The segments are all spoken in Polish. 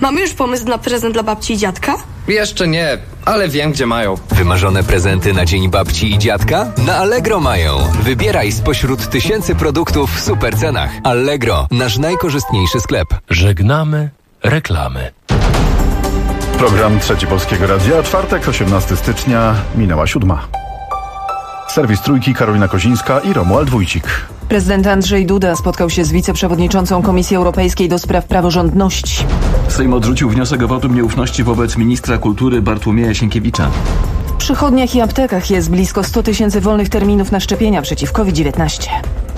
Mamy już pomysł na prezent dla babci i dziadka? Jeszcze nie, ale wiem, gdzie mają. Wymarzone prezenty na Dzień Babci i Dziadka? Na Allegro mają. Wybieraj spośród tysięcy produktów w super cenach. Allegro, nasz najkorzystniejszy sklep. Żegnamy reklamy. Program Trzeci Polskiego Radia, czwartek, 18 stycznia, minęła 7. Serwis Trójki, Karolina Kozińska i Romuald Wójcik. Prezydent Andrzej Duda spotkał się z wiceprzewodniczącą Komisji Europejskiej do spraw praworządności. Sejm odrzucił wniosek o wotum nieufności wobec ministra kultury Bartłomieja Sienkiewicza. W przychodniach i aptekach jest blisko 100 000 wolnych terminów na szczepienia przeciw COVID-19.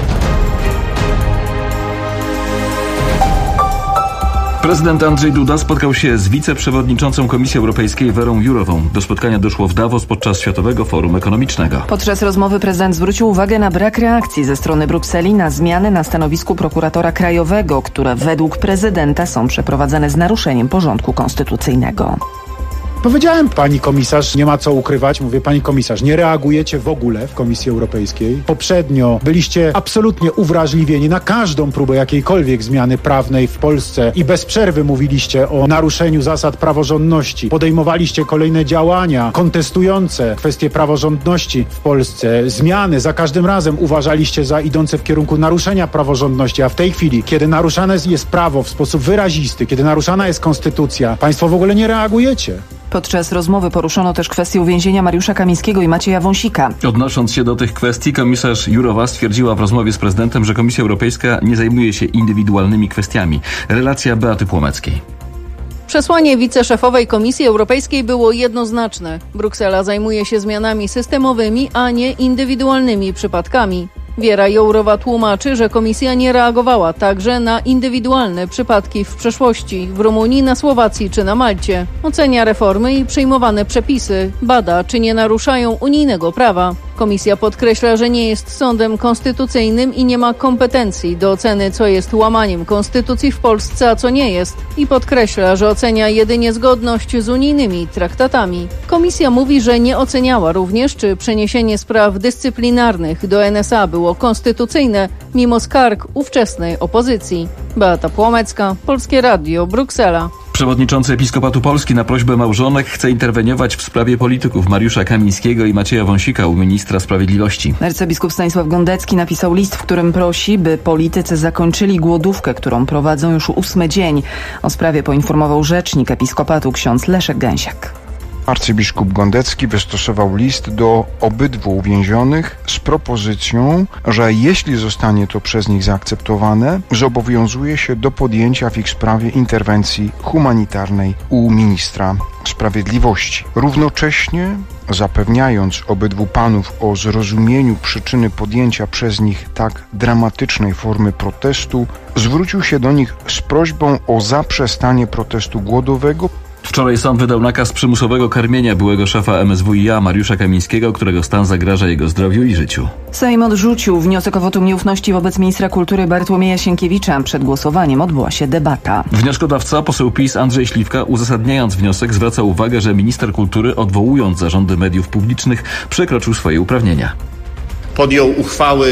Prezydent Andrzej Duda spotkał się z wiceprzewodniczącą Komisji Europejskiej Verą Jourową. Do spotkania doszło w Davos podczas Światowego Forum Ekonomicznego. Podczas rozmowy prezydent zwrócił uwagę na brak reakcji ze strony Brukseli na zmiany na stanowisku prokuratora krajowego, które według prezydenta są przeprowadzane z naruszeniem porządku konstytucyjnego. Powiedziałem, pani komisarz, nie ma co ukrywać, mówię, pani komisarz, nie reagujecie w ogóle w Komisji Europejskiej. Poprzednio byliście absolutnie uwrażliwieni na każdą próbę jakiejkolwiek zmiany prawnej w Polsce i bez przerwy mówiliście o naruszeniu zasad praworządności. Podejmowaliście kolejne działania kontestujące kwestie praworządności w Polsce. Zmiany za każdym razem uważaliście za idące w kierunku naruszenia praworządności, a w tej chwili, kiedy naruszane jest prawo w sposób wyrazisty, kiedy naruszana jest konstytucja, państwo w ogóle nie reagujecie. Podczas rozmowy poruszono też kwestię uwięzienia Mariusza Kamińskiego i Macieja Wąsika. Odnosząc się do tych kwestii, komisarz Jourowa stwierdziła w rozmowie z prezydentem, że Komisja Europejska nie zajmuje się indywidualnymi kwestiami. Relacja Beaty Płomeckiej. Przesłanie wiceszefowej Komisji Europejskiej było jednoznaczne. Bruksela zajmuje się zmianami systemowymi, a nie indywidualnymi przypadkami. Wiera Jourowa tłumaczy, że Komisja nie reagowała także na indywidualne przypadki w przeszłości, w Rumunii, na Słowacji czy na Malcie. Ocenia reformy i przyjmowane przepisy, bada, czy nie naruszają unijnego prawa. Komisja podkreśla, że nie jest sądem konstytucyjnym i nie ma kompetencji do oceny, co jest łamaniem konstytucji w Polsce, a co nie jest. I podkreśla, że ocenia jedynie zgodność z unijnymi traktatami. Komisja mówi, że nie oceniała również, czy przeniesienie spraw dyscyplinarnych do NSA było konstytucyjne, mimo skarg ówczesnej opozycji. Beata Płomecka, Polskie Radio, Bruksela. Przewodniczący Episkopatu Polski na prośbę małżonek chce interweniować w sprawie polityków Mariusza Kamińskiego i Macieja Wąsika u ministra sprawiedliwości. Arcybiskup Stanisław Gondecki napisał list, w którym prosi, by politycy zakończyli głodówkę, którą prowadzą już 8. dzień. O sprawie poinformował rzecznik Episkopatu ksiądz Leszek Gęsiak. Arcybiskup Gondecki wystosował list do obydwu uwięzionych z propozycją, że jeśli zostanie to przez nich zaakceptowane, zobowiązuje się do podjęcia w ich sprawie interwencji humanitarnej u ministra sprawiedliwości. Równocześnie zapewniając obydwu panów o zrozumieniu przyczyny podjęcia przez nich tak dramatycznej formy protestu, zwrócił się do nich z prośbą o zaprzestanie protestu głodowego. Wczoraj sąd wydał nakaz przymusowego karmienia byłego szefa MSWiA Mariusza Kamińskiego, którego stan zagraża jego zdrowiu i życiu. Sejm odrzucił wniosek o wotum nieufności wobec ministra kultury Bartłomieja Sienkiewicza. Przed głosowaniem odbyła się debata. Wnioskodawca, poseł PiS Andrzej Śliwka, uzasadniając wniosek, zwraca uwagę, że minister kultury, odwołując zarządy mediów publicznych, przekroczył swoje uprawnienia. Podjął uchwały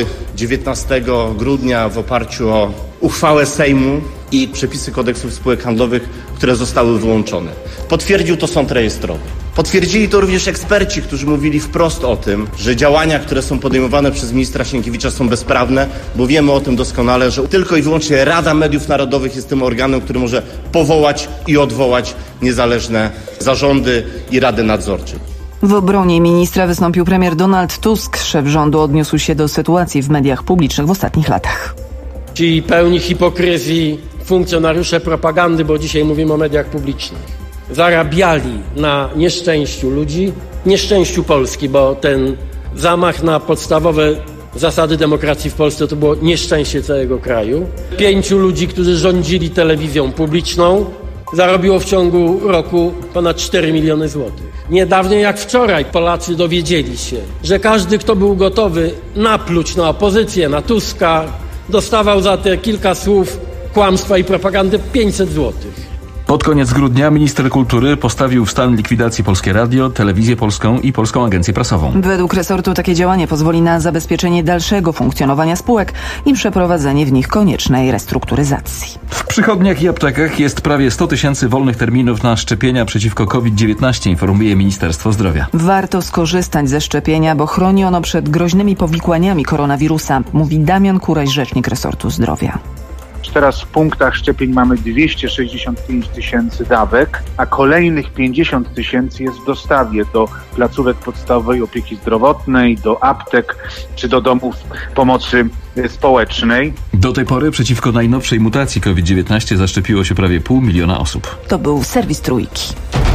19 grudnia w oparciu o uchwałę Sejmu i przepisy kodeksu spółek handlowych, które zostały wyłączone. Potwierdził to sąd rejestrowy. Potwierdzili to również eksperci, którzy mówili wprost o tym, że działania, które są podejmowane przez ministra Sienkiewicza, są bezprawne, bo wiemy o tym doskonale, że tylko i wyłącznie Rada Mediów Narodowych jest tym organem, który może powołać i odwołać niezależne zarządy i rady nadzorcze. W obronie ministra wystąpił premier Donald Tusk. Szef rządu odniósł się do sytuacji w mediach publicznych w ostatnich latach. Ci pełni hipokryzji funkcjonariusze propagandy, bo dzisiaj mówimy o mediach publicznych, zarabiali na nieszczęściu ludzi, nieszczęściu Polski, bo ten zamach na podstawowe zasady demokracji w Polsce to było nieszczęście całego kraju. 5 ludzi, którzy rządzili telewizją publiczną, zarobiło w ciągu roku ponad 4 miliony złotych. Niedawniej jak wczoraj Polacy dowiedzieli się, że każdy, kto był gotowy napluć na opozycję, na Tuska, dostawał za te kilka słów kłamstwa i propagandę 500 złotych. Pod koniec grudnia minister kultury postawił w stan likwidacji Polskie Radio, Telewizję Polską i Polską Agencję Prasową. Według resortu takie działanie pozwoli na zabezpieczenie dalszego funkcjonowania spółek i przeprowadzenie w nich koniecznej restrukturyzacji. W przychodniach i aptekach jest prawie 100 000 wolnych terminów na szczepienia przeciwko COVID-19, informuje Ministerstwo Zdrowia. Warto skorzystać ze szczepienia, bo chroni ono przed groźnymi powikłaniami koronawirusa, mówi Damian Kuraś, rzecznik resortu zdrowia. Teraz w punktach szczepień mamy 265 000 dawek, a kolejnych 50 000 jest w dostawie do placówek podstawowej opieki zdrowotnej, do aptek czy do domów pomocy społecznej. Do tej pory przeciwko najnowszej mutacji COVID-19 zaszczepiło się prawie 500 000 osób. To był serwis Trójki.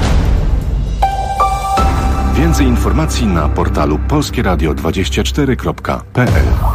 Więcej informacji na portalu polskieradio24.pl.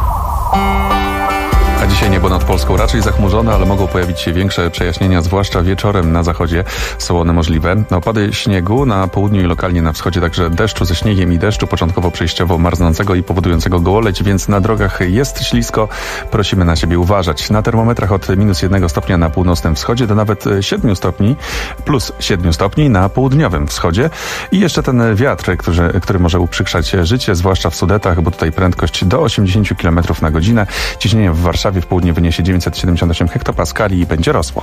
A dzisiaj niebo nad Polską raczej zachmurzone, ale mogą pojawić się większe przejaśnienia, zwłaszcza wieczorem na zachodzie są one możliwe. Opady śniegu na południu i lokalnie na wschodzie, także deszczu ze śniegiem i deszczu, początkowo przejściowo marznącego i powodującego gołoleć, więc na drogach jest ślisko. Prosimy na siebie uważać. Na termometrach od -1 stopnia na północnym wschodzie do nawet 7 stopni, plus 7 stopni na południowym wschodzie. I jeszcze ten wiatr, który może uprzykrzać życie, zwłaszcza w Sudetach, bo tutaj prędkość do 80 km na godzinę. Ciśnienie w Warszawie w południe wyniesie 978 hektopaskali i będzie rosło.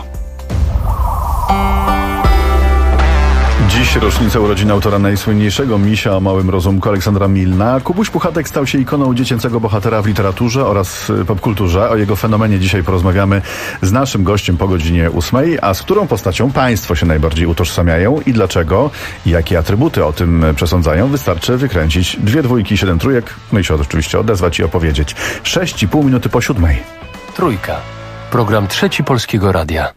Dziś rocznica urodzin autora najsłynniejszego misia o małym rozumku Aleksandra Milna. Kubuś Puchatek stał się ikoną dziecięcego bohatera w literaturze oraz popkulturze. O jego fenomenie dzisiaj porozmawiamy z naszym gościem po godzinie 8, a z którą postacią państwo się najbardziej utożsamiają i dlaczego i jakie atrybuty o tym przesądzają. Wystarczy wykręcić 2 dwójki, 7 trójek, no i się oczywiście odezwać i opowiedzieć. 6,5 minuty po 7. Trójka. Program Trzeci Polskiego Radia.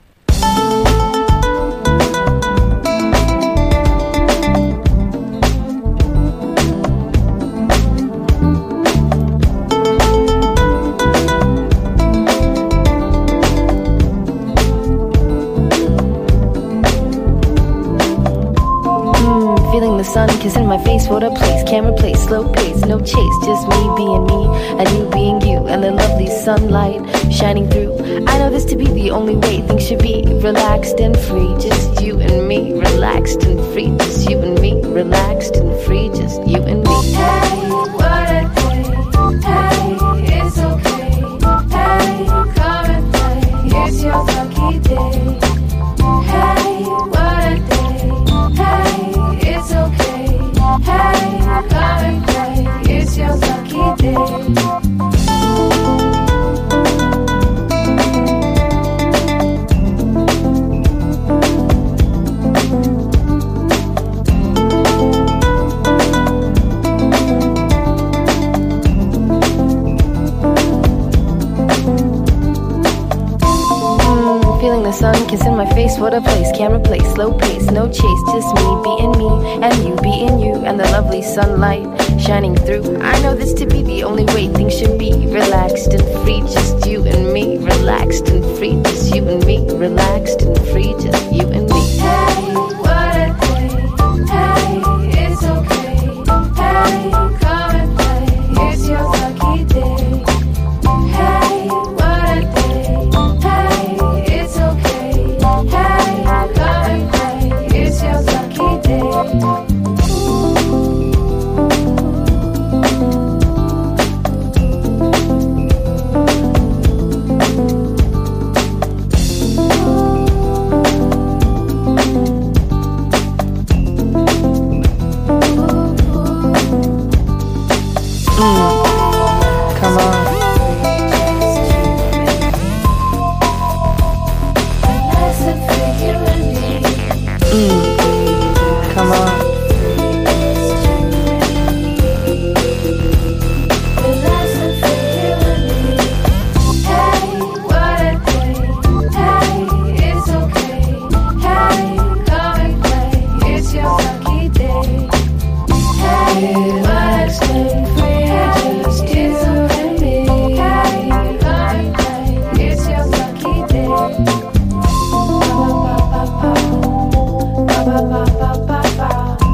Feeling the sun kissing my face, what a place, can't replace, slow pace, no chase, just me being me, and you being you, and the lovely sunlight shining through. I know this to be the only way things should be, relaxed and free, just you and me, relaxed and free, just you and me, relaxed and free, just you and me. Hey, what a day, hey, it's okay, hey, come and play, it's your lucky day, hey, what a day, hey, it's okay, hey, come and play, it's your lucky day. Feeling the sun kissing my face, what a place, can't replace, slow pace, no chase, just me being me, and you being you, and the lovely sunlight shining through. I know this to be the only way things should be, relaxed and free, just you and me, relaxed and free, just you and me, relaxed and free, just you and me. Hey, what a day, hey, it's okay, hey, come and play, it's your lucky day. Hey, what a day, hey, it's okay, hey, come and play, it's your lucky day. Come on. Come on. Ba ba ba ba ba.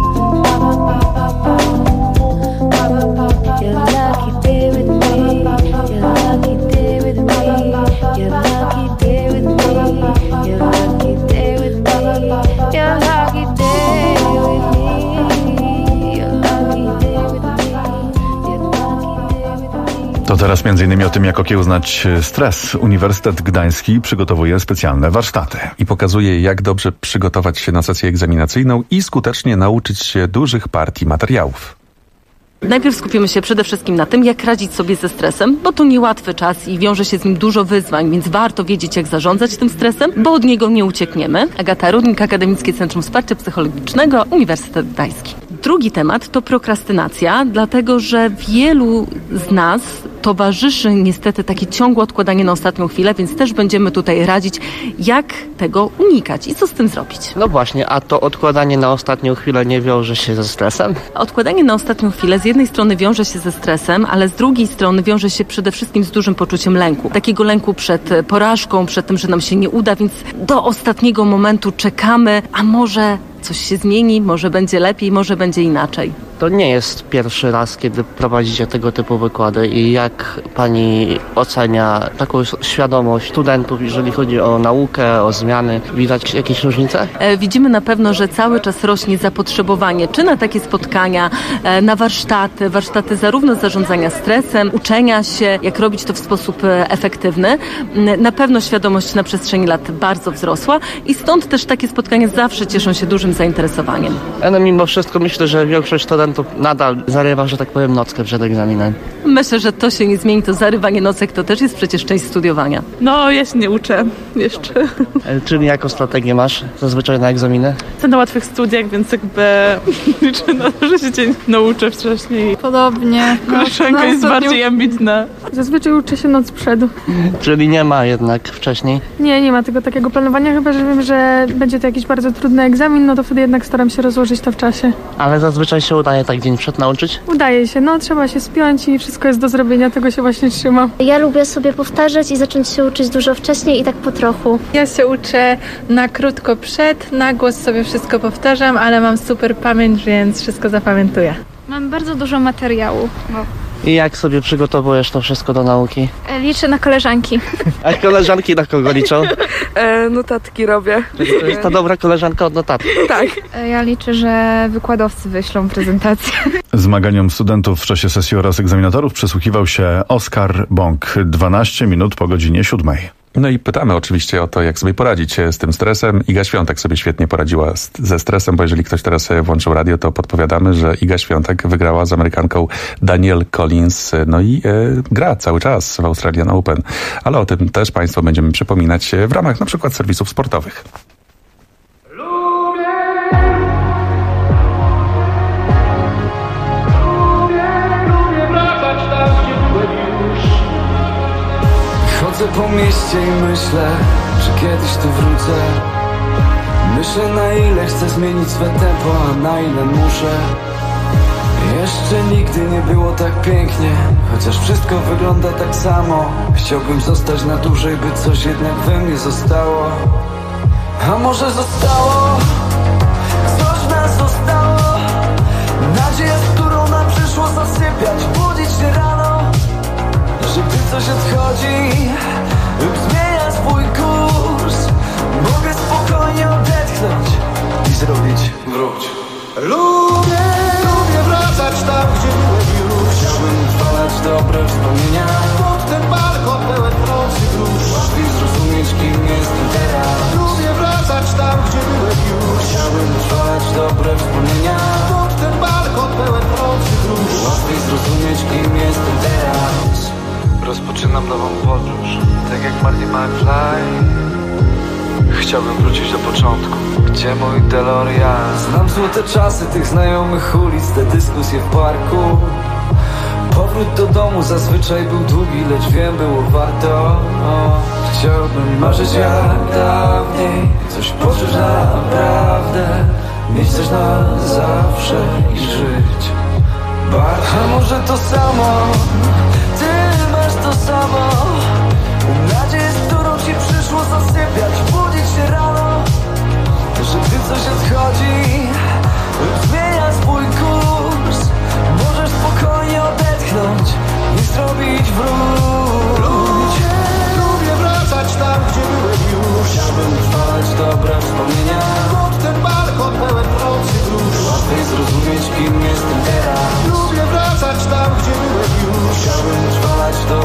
teraz m.in. o tym, jak okiełznać stres. Uniwersytet Gdański przygotowuje specjalne warsztaty. I pokazuje, jak dobrze przygotować się na sesję egzaminacyjną i skutecznie nauczyć się dużych partii materiałów. Najpierw skupimy się przede wszystkim na tym, jak radzić sobie ze stresem, bo to niełatwy czas i wiąże się z nim dużo wyzwań, więc warto wiedzieć, jak zarządzać tym stresem, bo od niego nie uciekniemy. Agata Rudnik, Akademickie Centrum Wsparcia Psychologicznego, Uniwersytet Gdański. Drugi temat to prokrastynacja, dlatego że wielu z nas towarzyszy niestety takie ciągłe odkładanie na ostatnią chwilę, więc też będziemy tutaj radzić, jak tego unikać i co z tym zrobić. No właśnie, a to odkładanie na ostatnią chwilę nie wiąże się ze stresem? Odkładanie na ostatnią chwilę z jednej strony wiąże się ze stresem, ale z drugiej strony wiąże się przede wszystkim z dużym poczuciem lęku. Takiego lęku przed porażką, przed tym, że nam się nie uda, więc do ostatniego momentu czekamy, a może coś się zmieni, może będzie lepiej, może będzie inaczej. To nie jest pierwszy raz, kiedy prowadzicie tego typu wykłady i jak pani ocenia taką świadomość studentów, jeżeli chodzi o naukę, o zmiany? Widać jakieś różnice? Widzimy na pewno, że cały czas rośnie zapotrzebowanie, czy na takie spotkania, na warsztaty zarówno zarządzania stresem, uczenia się, jak robić to w sposób efektywny. Na pewno świadomość na przestrzeni lat bardzo wzrosła i stąd też takie spotkania zawsze cieszą się dużym zainteresowaniem. Ale mimo wszystko myślę, że większość studentów nadal zarywa, że tak powiem, nockę przed egzaminem. Myślę, że to się nie zmieni, to zarywanie nocek to też jest przecież część studiowania. No, ja się nie uczę jeszcze. Czyli jaką strategię masz zazwyczaj na egzaminy? Chcę na łatwych studiach, więc jakby liczę na to, że się dzień nauczę wcześniej. Podobnie. Koleżanka jest bardziej ambitna. Zazwyczaj uczę się noc przed. Czyli nie ma jednak wcześniej? Nie ma tego takiego planowania, chyba że wiem, że będzie to jakiś bardzo trudny egzamin, no to wtedy jednak staram się rozłożyć to w czasie. Ale zazwyczaj się udaje tak dzień przed nauczyć? Udaje się, trzeba się spiąć i wszystko jest do zrobienia, tego się właśnie trzymam. Ja lubię sobie powtarzać i zacząć się uczyć dużo wcześniej i tak po trochu. Ja się uczę na krótko przed, na głos sobie wszystko powtarzam, ale mam super pamięć, więc wszystko zapamiętuję. Mam bardzo dużo materiału. I jak sobie przygotowujesz to wszystko do nauki? Liczę na koleżanki. A koleżanki na kogo liczą? Notatki robię. To jest ta dobra koleżanka od notatek. Tak. Ja liczę, że wykładowcy wyślą prezentację. Zmaganiom studentów w czasie sesji oraz egzaminatorów przysłuchiwał się Oskar Bąk. 12 minut po godzinie 7. No i pytamy oczywiście o to, jak sobie poradzić z tym stresem. Iga Świątek sobie świetnie poradziła ze stresem, bo jeżeli ktoś teraz włączył radio, to podpowiadamy, że Iga Świątek wygrała z Amerykanką Danielle Collins, no i gra cały czas w Australian Open. Ale o tym też Państwu będziemy przypominać w ramach na przykład serwisów sportowych. Chodzę po mieście i myślę, że kiedyś tu wrócę. Myślę, na ile chcę zmienić swe tempo, a na ile muszę. Jeszcze nigdy nie było tak pięknie, chociaż wszystko wygląda tak samo. Chciałbym zostać na dłużej, by coś jednak we mnie zostało. A może zostało? Coś w nas zostało. Nadzieja, z którą nam przyszło zasypiać, budzić się rano. Że gdy coś odchodzi lub zmienia swój kurs, mogę spokojnie odetchnąć i zrobić wróć. Lubię wracać tam, gdzie byłem już. Chciałbym utrwalać dobre wspomnienia pod ten balkon pełen prostych róż. Łatwiej zrozumieć, kim jestem teraz. Lubię wracać tam, gdzie byłem już. Chciałbym utrwalać dobre wspomnienia pod ten balkon pełen prostych róż. Łatwiej zrozumieć, kim jestem teraz. Rozpoczynam nową podróż, tak jak Marty McFly. Chciałbym wrócić do początku, gdzie mój DeLorean. Znam złote czasy tych znajomych ulic, te dyskusje w parku. Powrót do domu zazwyczaj był długi, lecz wiem, było warto. Chciałbym marzyć jak dawniej, coś poczuć naprawdę, mieć coś na zawsze i żyć bardziej. A może to samo, ty masz to samo. Nadzieję, z którą ci przyszło zasypiać, budzić się rano. Że gdy coś odchodzi lub zmienia swój kurs, możesz spokojnie odetchnąć i zrobić wróć. Lubię wracać tam, gdzie byłem już. Chciałbym utrwalać dobre wspomnienia pod ten balkon pełen prostych róż. Łatwiej zrozumieć, kim jestem teraz. Lubię wracać tam, gdzie byłem już. Chciałbym utrwalać dobre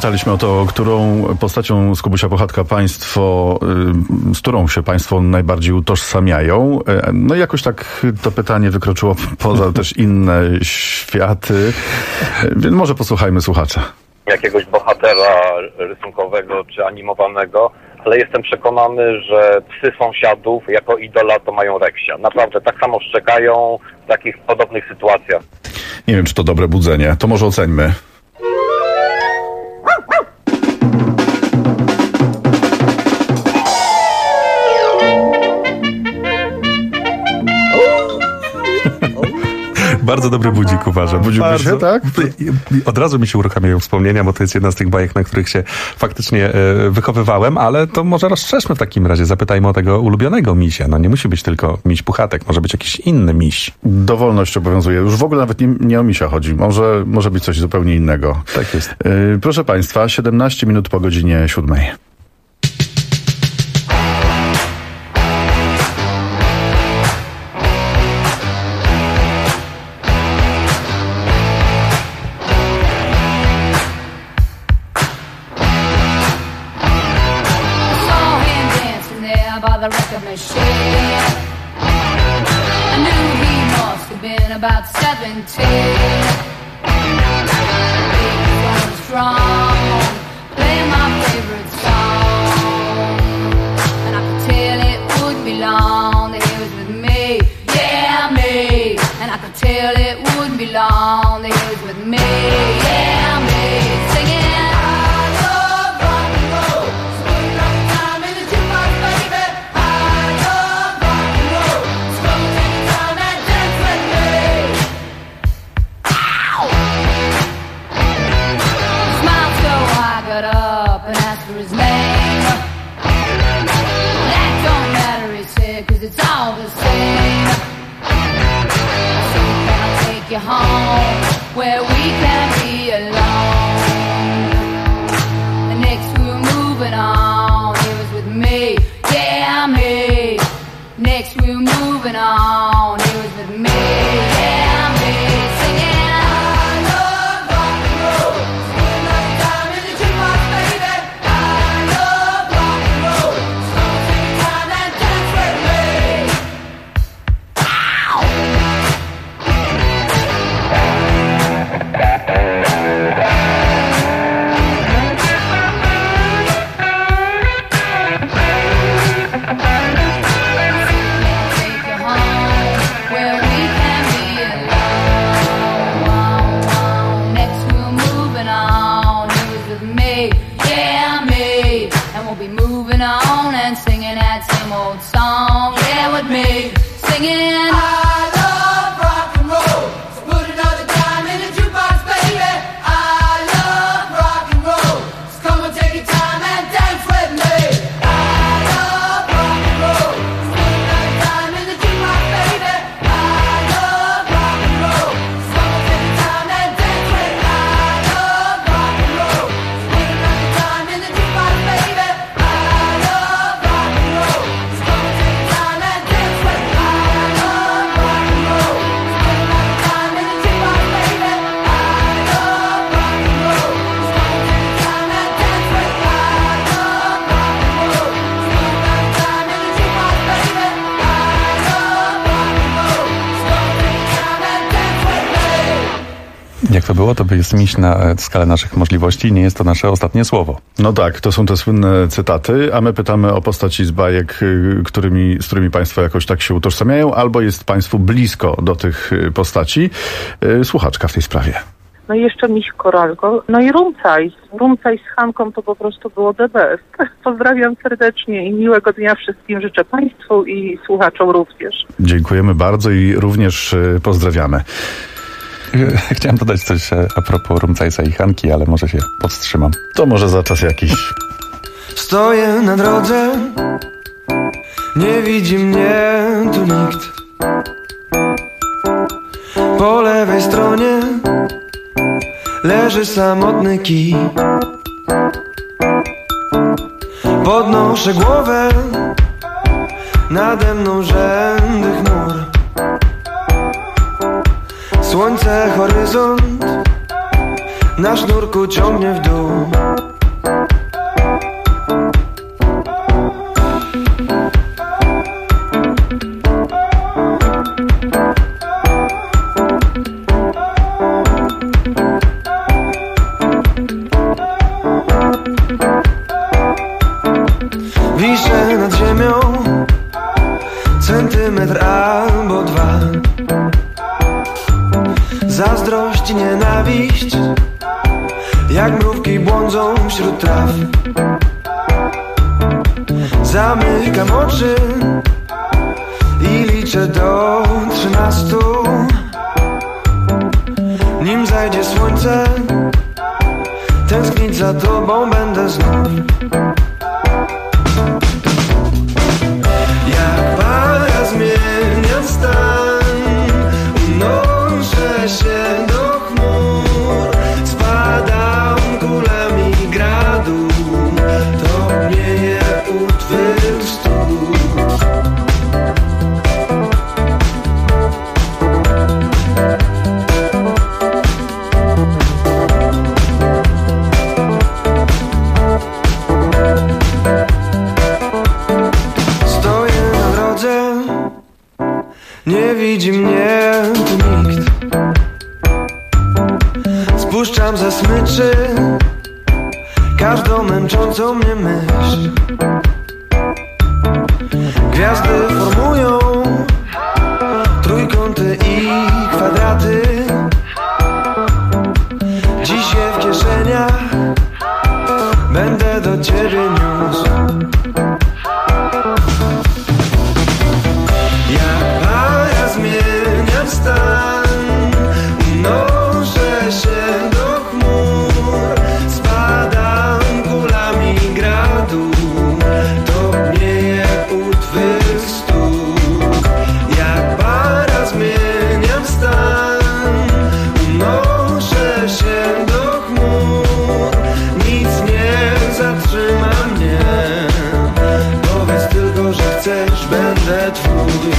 Pytaliśmy o to, którą postacią z Kubusia Puchatka z którą się państwo najbardziej utożsamiają. No i jakoś tak to pytanie wykroczyło poza też inne światy. Więc może posłuchajmy słuchacza. Jakiegoś bohatera rysunkowego czy animowanego, ale jestem przekonany, że psy sąsiadów jako idola to mają Reksia. Naprawdę tak samo szczekają w takich podobnych sytuacjach. Nie wiem, czy to dobre budzenie. To może oceńmy. Bardzo dobry budzik, uważam. Budziłby się, tak? Od razu mi się uruchamiają wspomnienia, bo to jest jedna z tych bajek, na których się faktycznie wychowywałem, ale to może rozszerzmy w takim razie. Zapytajmy o tego ulubionego misia. No nie musi być tylko miś Puchatek, może być jakiś inny miś. Dowolność obowiązuje. Już w ogóle nawet nie o misia chodzi. Może być coś zupełnie innego. Tak jest. Proszę państwa, 17 minut po godzinie 7. About 17, he was strong, playing my favorite song, and I could tell it would be long that he was with me, yeah me, and I could tell it wouldn't be long that he was with me, yeah me, singing. It's all the same. So can I take you home where we can be alone? And next we were moving on. He was with me, yeah me. Next we were moving on. He was with me, yeah me. Singing. Jak to było, to jest miś na skalę naszych możliwości. Nie jest to nasze ostatnie słowo. No tak, to są te słynne cytaty, a my pytamy o postaci z bajek, z którymi państwo jakoś tak się utożsamiają, albo jest państwu blisko do tych postaci. Słuchaczka w tej sprawie. No i jeszcze miś Koralko, no i Rumcaj z Hanką to po prostu było the best. Pozdrawiam serdecznie i miłego dnia wszystkim życzę państwu i słuchaczom również. Dziękujemy bardzo i również pozdrawiamy. Chciałem dodać coś a propos Rumcajsa i Hanki, ale może się powstrzymam. To może za czas jakiś. Stoję na drodze, nie widzi mnie tu nikt. Po lewej stronie leży samotny kij. Podnoszę głowę, nade mną rzędy chmur. Słońce, horyzont, na sznurku ciągnie w dół. Wiszę nad ziemią centymetr albo dwa. Zazdrość i nienawiść jak mrówki błądzą wśród traw. Zamykam oczy i liczę do 13. Nim zajdzie słońce, tęsknić za tobą będę znów. Jak para zmienia stan, unoszę się do chmur, spadam kulami gradu, topnieje u twych stóp. Nie widzi mnie tu nikt. Spuszczam ze smyczy każdą męczącą mnie myśl. Gwiazdy formują trójkąty i kwadraty. Dziś je w kieszeniach będę do ciebie niósł. Zmieniam stan, unoszę się do chmur, spadam kulami gradu, topnieje u twych stóp. Jak para zmieniam stan, unoszę się do chmur, nic nie zatrzyma mnie. Powiedz tylko, że chcesz, będę twój.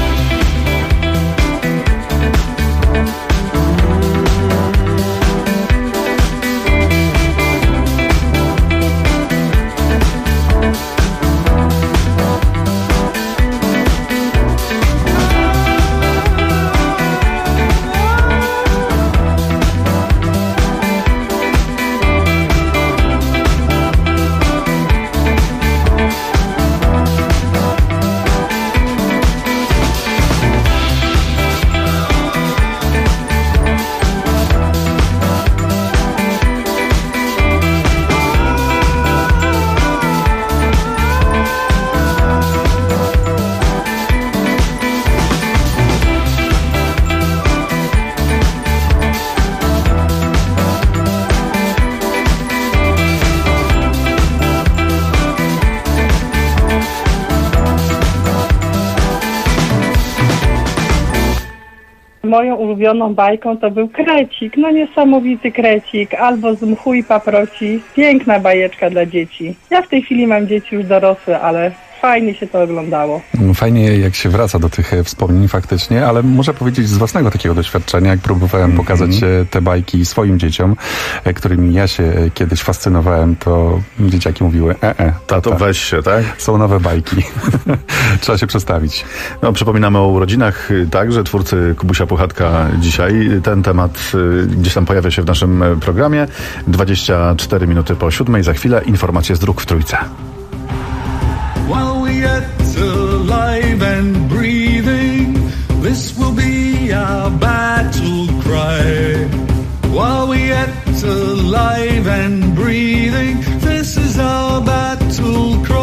Moją ulubioną bajką to był Krecik, no niesamowity Krecik, albo z Mchu i Paproci. Piękna bajeczka dla dzieci. Ja w tej chwili mam dzieci już dorosłe, ale fajnie się to oglądało. Fajnie, jak się wraca do tych wspomnień faktycznie, ale muszę powiedzieć z własnego takiego doświadczenia, jak próbowałem pokazać te bajki swoim dzieciom, którymi ja się kiedyś fascynowałem, to dzieciaki mówiły tato, weź się, tak? Są nowe bajki. Trzeba się przestawić. No, przypominamy o urodzinach także twórcy Kubusia Puchatka dzisiaj. Ten temat gdzieś tam pojawia się w naszym programie. 24 minuty po 7. Za chwilę informacje z dróg w Trójce. While we're yet alive and breathing, this will be our battle cry. While we're yet alive and breathing, this is our battle cry.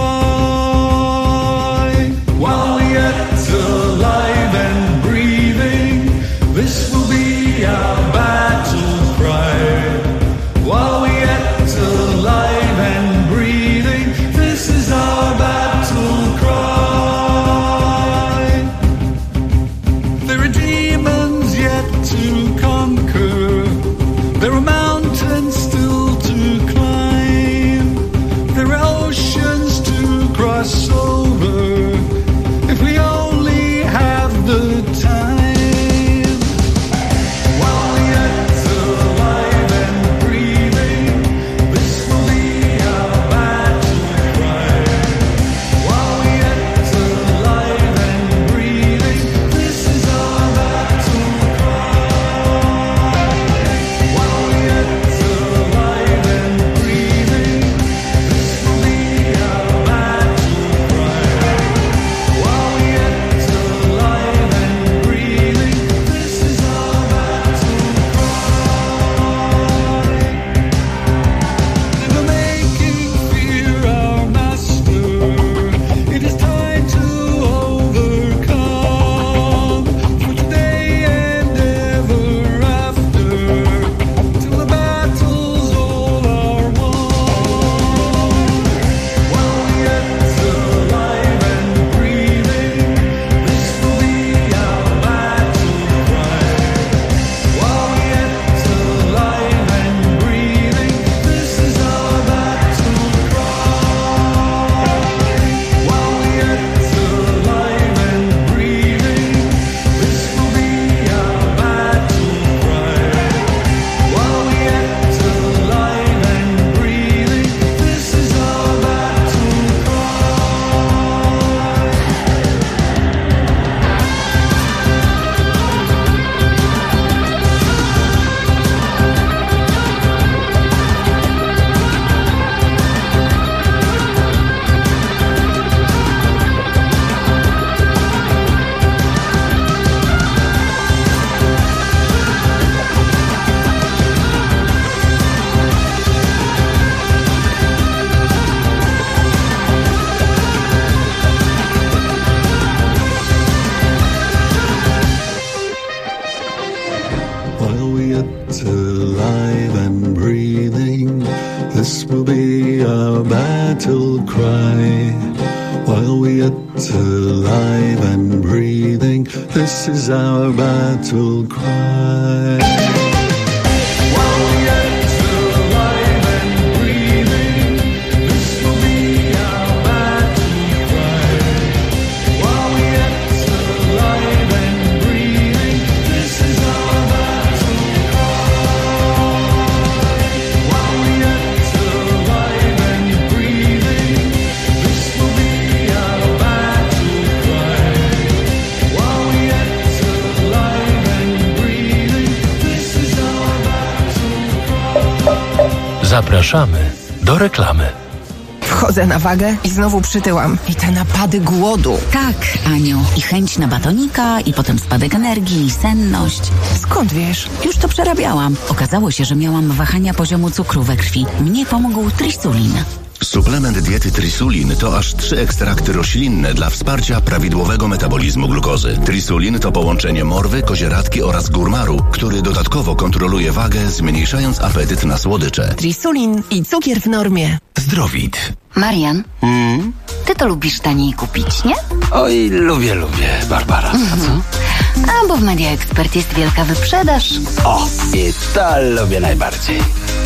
While we're yet alive and breathing, this will be our battle cry. While we're yet alive and breathing, this is our battle cry. There are demons yet to conquer. There are mountains still to climb. our battle cry. While we yet alive and breathing, this is our battle cry. While we yet alive and breathing, this will be our battle cry. While we yet alive and breathing, this is our battle cry. While we yet alive and breathing, this will be our battle cry. While we yet alive and breathing, this is our battle cry. Zapraszamy do reklamy. Wchodzę na wagę i znowu przytyłam. I te napady głodu. Tak, Aniu. I chęć na batonika, i potem spadek energii, i senność. Skąd wiesz? Już to przerabiałam. Okazało się, że miałam wahania poziomu cukru we krwi. Mnie pomógł Trisulin. Suplement diety Trisulin to aż 3 ekstrakty roślinne dla wsparcia prawidłowego metabolizmu glukozy. Trisulin to połączenie morwy, kozieradki oraz górmaru, który dodatkowo kontroluje wagę, zmniejszając apetyt na słodycze. Trisulin i cukier w normie. Zdrowit. Marian, ty to lubisz taniej kupić, nie? Oj, lubię, Barbara. A co? A bo w Media Expert jest wielka wyprzedaż. O, i to lubię najbardziej.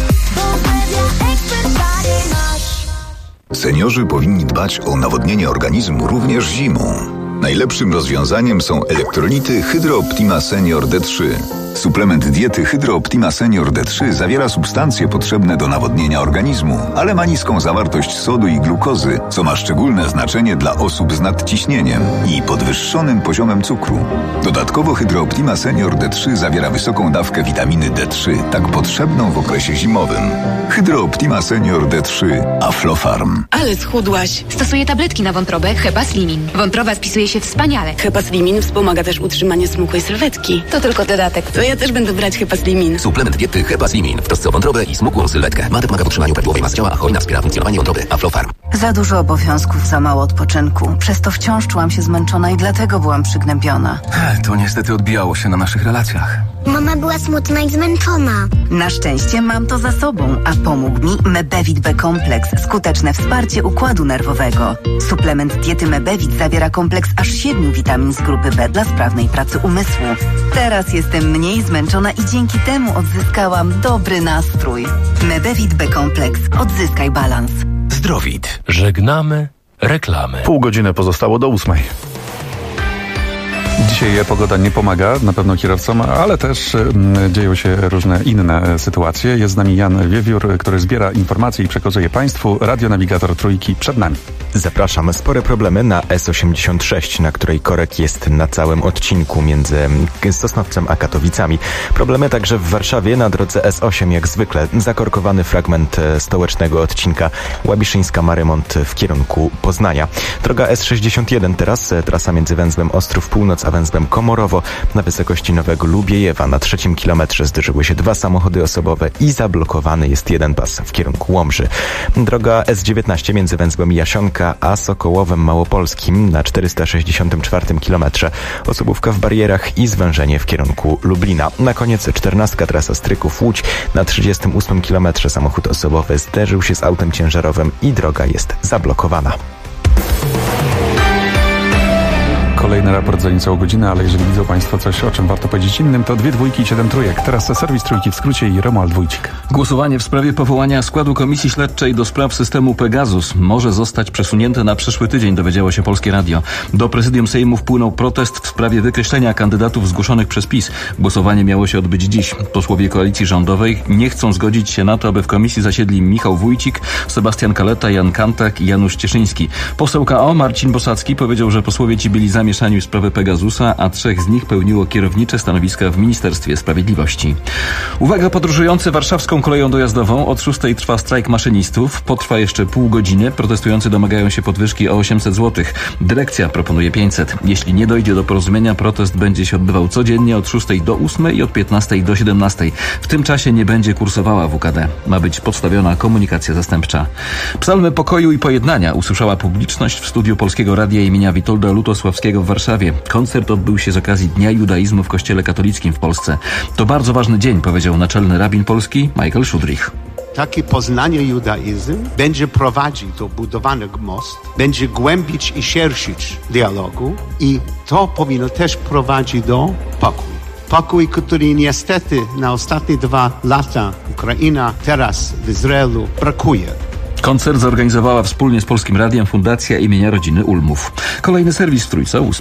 Seniorzy powinni dbać o nawodnienie organizmu również zimą. Najlepszym rozwiązaniem są elektrolity Hydro Optima Senior D3. Suplement diety Hydro Optima Senior D3 zawiera substancje potrzebne do nawodnienia organizmu, ale ma niską zawartość sodu i glukozy, co ma szczególne znaczenie dla osób z nadciśnieniem i podwyższonym poziomem cukru. Dodatkowo Hydro Optima Senior D3 zawiera wysoką dawkę witaminy D3, tak potrzebną w okresie zimowym. Hydro Optima Senior D3 Aflofarm. Ale schudłaś. Stosuję tabletki na wątrobę Hepaslimin. Wątroba spisuje się wspaniale. Hepaslimin wspomaga też utrzymanie smukłej sylwetki. To tylko dodatek. To ja też będę brać Hepaslimin. Suplement diety Hepaslimin w trosce o wątrobę i smukłą sylwetkę. Ma pomaga w utrzymaniu prawidłowej masy ciała, a hojna wspiera funkcjonowanie wątroby. Aflofarm. Za dużo obowiązków, za mało odpoczynku. Przez to wciąż czułam się zmęczona i dlatego byłam przygnębiona. To niestety odbijało się na naszych relacjach. Mama była smutna i zmęczona. Na szczęście mam to za sobą, a pomógł mi Mebevit B-kompleks, skuteczne wsparcie układu nerwowego. Suplement diety Mebevit zawiera kompleks aż 7 witamin z grupy B dla sprawnej pracy umysłu. Teraz jestem mniej zmęczona i dzięki temu odzyskałam dobry nastrój. Mebevit B-kompleks. Odzyskaj balans. Zdrowit. Żegnamy reklamy. Pół godziny pozostało do 8. Dzisiaj pogoda nie pomaga na pewno kierowcom, ale też dzieją się różne inne sytuacje. Jest z nami Jan Wiewiór, który zbiera informacje i przekazuje Państwu. Radionawigator Trójki przed nami. Zapraszam. Spore problemy na S86, na której korek jest na całym odcinku między Sosnowcem a Katowicami. Problemy także w Warszawie na drodze S8 jak zwykle. Zakorkowany fragment stołecznego odcinka Łabiszyńska ma remont w kierunku Poznania. Droga S61 teraz, trasa między węzłem Ostrów Północ a węzłem Komorowo. Na wysokości Nowego Lubiejewa na 3. kilometrze zderzyły się 2 samochody osobowe i zablokowany jest jeden pas w kierunku Łomży. Droga S19 między węzłem Jasionka a Sokołowem Małopolskim na 464 kilometrze. Osobówka w barierach i zwężenie w kierunku Lublina. Na koniec 14. trasa Stryków-Łódź. Na 38 kilometrze samochód osobowy zderzył się z autem ciężarowym i droga jest zablokowana. Kolejny raport za niecałą godzinę, ale jeżeli widzą Państwo coś, o czym warto powiedzieć innym, to 2 dwójki i 7 trójek. Teraz serwis Trójki w skrócie i Romuald Wójcik. Głosowanie w sprawie powołania składu Komisji Śledczej do spraw systemu Pegasus może zostać przesunięte na przyszły tydzień, dowiedziało się Polskie Radio. Do Prezydium Sejmu wpłynął protest w sprawie wykreślenia kandydatów zgłoszonych przez PiS. Głosowanie miało się odbyć dziś. Posłowie koalicji rządowej nie chcą zgodzić się na to, aby w komisji zasiedli Michał Wójcik, Sebastian Kaleta, Jan Kantak i Janusz Cieszyński. Poseł KO Marcin Bosacki powiedział, że posłowie ci byli zamieszani w sprawie Pegasusa, a 3 z nich pełniło kierownicze stanowiska w Ministerstwie Sprawiedliwości. Uwaga, podróżujący warszawską koleją dojazdową. Od 6 trwa strajk maszynistów. Potrwa jeszcze pół godziny. Protestujący domagają się podwyżki o 800 zł. Dyrekcja proponuje 500. Jeśli nie dojdzie do porozumienia, protest będzie się odbywał codziennie od 6 do 8 i od 15 do 17. W tym czasie nie będzie kursowała WKD. Ma być podstawiona komunikacja zastępcza. Psalmy pokoju i pojednania usłyszała publiczność w studiu Polskiego Radia imienia Witolda Lutosławskiego w Warszawie. Koncert odbył się z okazji Dnia Judaizmu w Kościele Katolickim w Polsce. To bardzo ważny dzień, powiedział naczelny rabin polski Michael Szudrich. takie poznanie judaizmu będzie prowadzić do budowanego mostu, będzie głębić i szerszyć dialogu i to powinno też prowadzić do pokoju. Pokój, który niestety na ostatnie 2 lata Ukraina, teraz w Izraelu brakuje. Koncert zorganizowała wspólnie z Polskim Radiem Fundacja imienia Rodziny Ulmów. Kolejny serwis w Trójce o 8.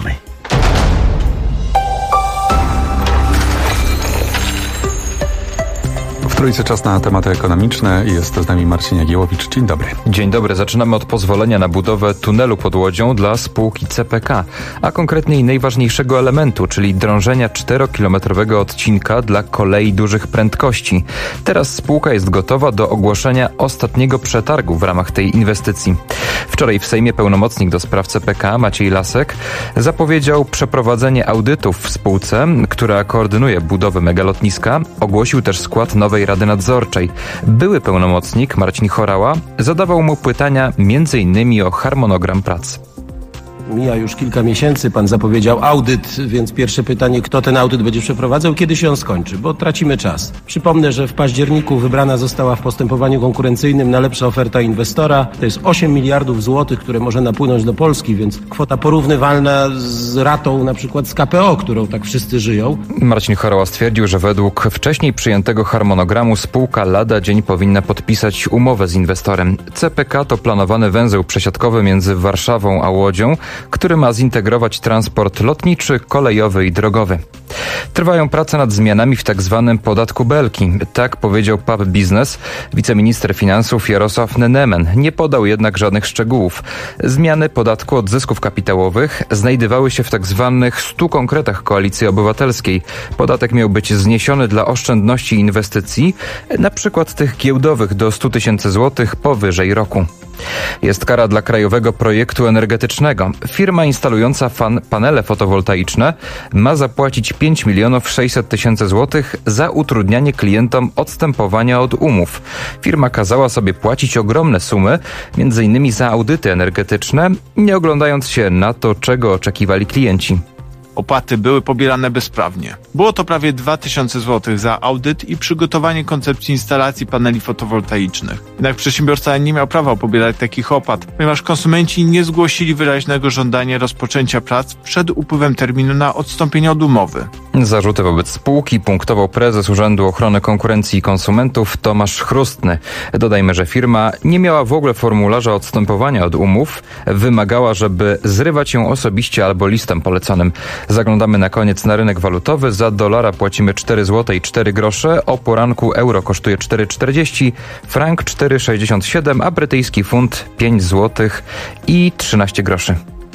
W Trójce czas na tematy ekonomiczne. Jest z nami Marcin Jagiełowicz. Dzień dobry. Dzień dobry. Zaczynamy od pozwolenia na budowę tunelu pod Łodzią dla spółki CPK, a konkretniej najważniejszego elementu, czyli drążenia 4-kilometrowego odcinka dla kolei dużych prędkości. Teraz spółka jest gotowa do ogłoszenia ostatniego przetargu w ramach tej inwestycji. Wczoraj w Sejmie pełnomocnik do spraw CPK Maciej Lasek zapowiedział przeprowadzenie audytów w spółce, która koordynuje budowę megalotniska. Ogłosił też skład nowej Rady Nadzorczej. Były pełnomocnik Marcin Horała zadawał mu pytania m.in. o harmonogram prac. Mija już kilka miesięcy, pan zapowiedział audyt, więc pierwsze pytanie, kto ten audyt będzie przeprowadzał, kiedy się on skończy, bo tracimy czas. Przypomnę, że w październiku wybrana została w postępowaniu konkurencyjnym najlepsza oferta inwestora. To jest 8 miliardów złotych, które może napłynąć do Polski, więc kwota porównywalna z ratą na przykład z KPO, którą tak wszyscy żyją. Marcin Horała stwierdził, że według wcześniej przyjętego harmonogramu spółka lada dzień powinna podpisać umowę z inwestorem. CPK to planowany węzeł przesiadkowy między Warszawą a Łodzią, który ma zintegrować transport lotniczy, kolejowy i drogowy. Trwają prace nad zmianami w tzw. podatku Belki. Tak powiedział PAP Biznes. Wiceminister finansów Jarosław Nenemen nie podał jednak żadnych szczegółów. Zmiany podatku od zysków kapitałowych znajdowały się w tzw. 100 konkretach Koalicji Obywatelskiej. Podatek miał być zniesiony dla oszczędności i inwestycji, na przykład tych giełdowych do 100 000 złotych powyżej roku. Jest kara dla Krajowego Projektu Energetycznego. Firma instalująca panele fotowoltaiczne ma zapłacić 5 600 000 złotych za utrudnianie klientom odstępowania od umów. Firma kazała sobie płacić ogromne sumy, m.in. za audyty energetyczne, nie oglądając się na to, czego oczekiwali klienci. Opłaty były pobierane bezprawnie. Było to prawie 2000 zł za audyt i przygotowanie koncepcji instalacji paneli fotowoltaicznych. Jednak przedsiębiorca nie miał prawa pobierać takich opłat, ponieważ konsumenci nie zgłosili wyraźnego żądania rozpoczęcia prac przed upływem terminu na odstąpienie od umowy. Zarzuty wobec spółki punktował prezes Urzędu Ochrony Konkurencji i Konsumentów Tomasz Chrustny. Dodajmy, że firma nie miała w ogóle formularza odstępowania od umów. Wymagała, żeby zrywać ją osobiście albo listem poleconym. Zaglądamy na koniec na rynek walutowy. Za dolara płacimy 4 zł i 4 grosze. O poranku euro kosztuje 4,40, frank 4,67, a brytyjski funt 5 zł i 13 groszy.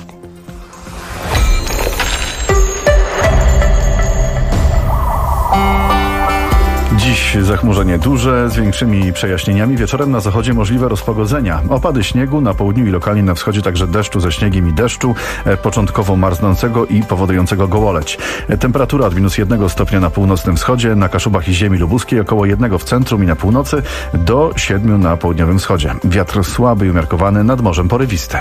Dziś zachmurzenie duże, z większymi przejaśnieniami. Wieczorem na zachodzie możliwe rozpogodzenia. Opady śniegu na południu i lokalnie na wschodzie, także deszczu ze śniegiem i deszczu, początkowo marznącego i powodującego gołoleć. Temperatura od -1 stopnia na północnym wschodzie, na Kaszubach i ziemi lubuskiej, około 1 w centrum i na północy, do 7 na południowym wschodzie. Wiatr słaby i umiarkowany, nad morzem porywisty.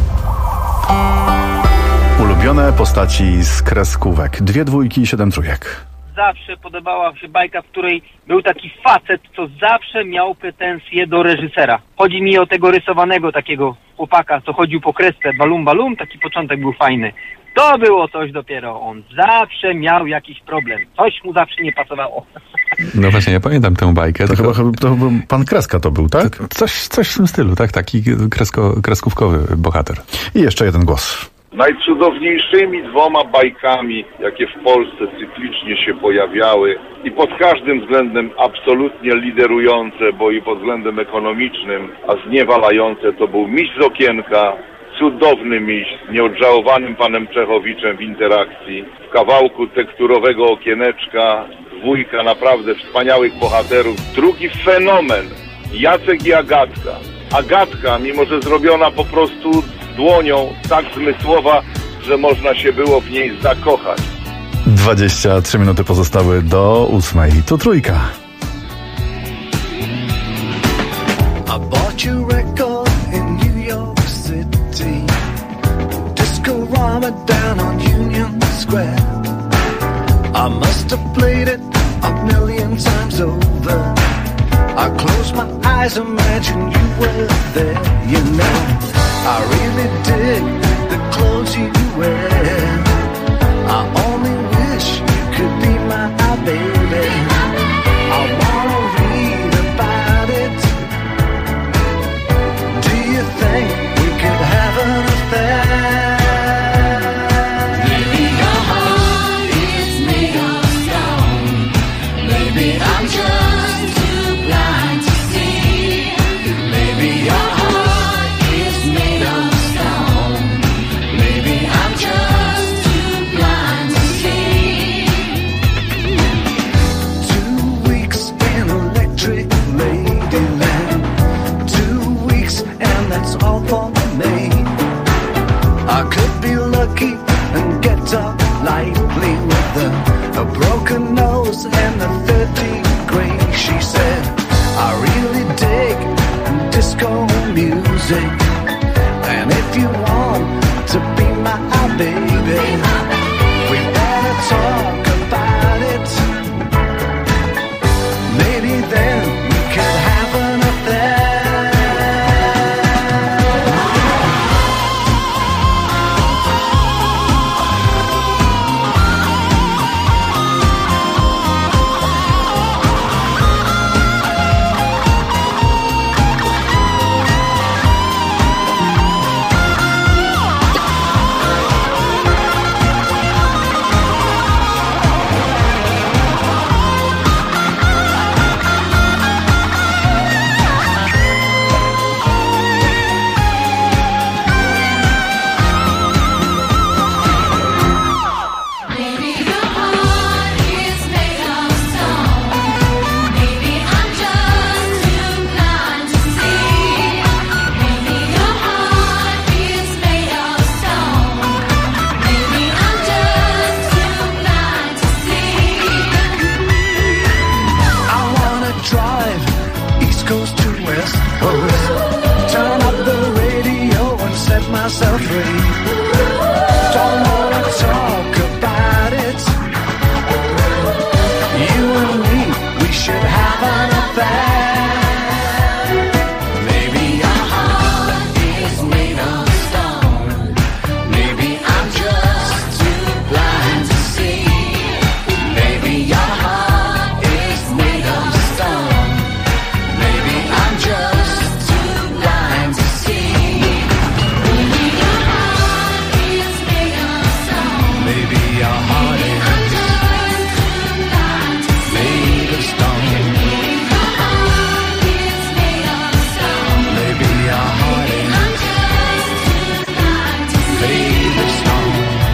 Ulubione postaci z kreskówek. 2 dwójki i 7 trójek. Zawsze podobała się bajka, w której był taki facet, co zawsze miał pretensje do reżysera. Chodzi mi o tego rysowanego takiego chłopaka, co chodził po kresce, balum balum, taki początek był fajny. To było coś dopiero, on zawsze miał jakiś problem, coś mu zawsze nie pasowało. No właśnie, ja pamiętam tę bajkę. To chyba pan Kreska to był, tak? Coś w tym stylu, tak, taki kreskówkowy bohater. I jeszcze jeden głos. Najcudowniejszymi 2 bajkami, jakie w Polsce cyklicznie się pojawiały i pod każdym względem absolutnie liderujące, bo i pod względem ekonomicznym, a zniewalające, to był Miś z okienka, cudowny miś z nieodżałowanym panem Czechowiczem w interakcji, w kawałku tekturowego okieneczka, 2 naprawdę wspaniałych bohaterów. Drugi fenomen, Jacek i Agatka. Agatka, mimo że zrobiona po prostu dłonią, tak zmysłowa, że można się było w niej zakochać. 23 minuty pozostały do 8. Tu trójka. I bought your record in New York City, Discorama down on Union Square. I must have played it a million times over. I close my eyes eyes imagine you were there, you know. I really dig the clothes you wear. I only wish you could be my baby. I wanna read about it. Do you think we could have an affair? Maybe your heart is made of stone. Maybe I'm just too blind to see. Maybe your heart is made of stone. Maybe I'm just too blind to see. 2 weeks in electric ladyland. 2 weeks and that's all for me. I could be lucky and get up lightly with a broken nose and a 3rd degree. She said, I really dig disco music. And if you want to be my baby, we better talk about it. Maybe then we could have an affair. Maybe your heart is made of stone. Maybe I'm just too blind to see. Maybe your heart is made of stone. Maybe I'm just too blind to see. I wanna drive East Coast to West Coast. Turn up the radio and set myself free. Don't wanna talk about it. You and me, we should have an affair. Maybe your heart is made of stone. Maybe I'm just too blind to see. Maybe your heart is made of stone. Maybe I'm just too blind to see. Maybe your heart is made of stone. Maybe your heart is I'm just too blind to see. made of stone. Maybe your heart is made of stone. Maybe your heart is I'm just too blind to see. made of stone.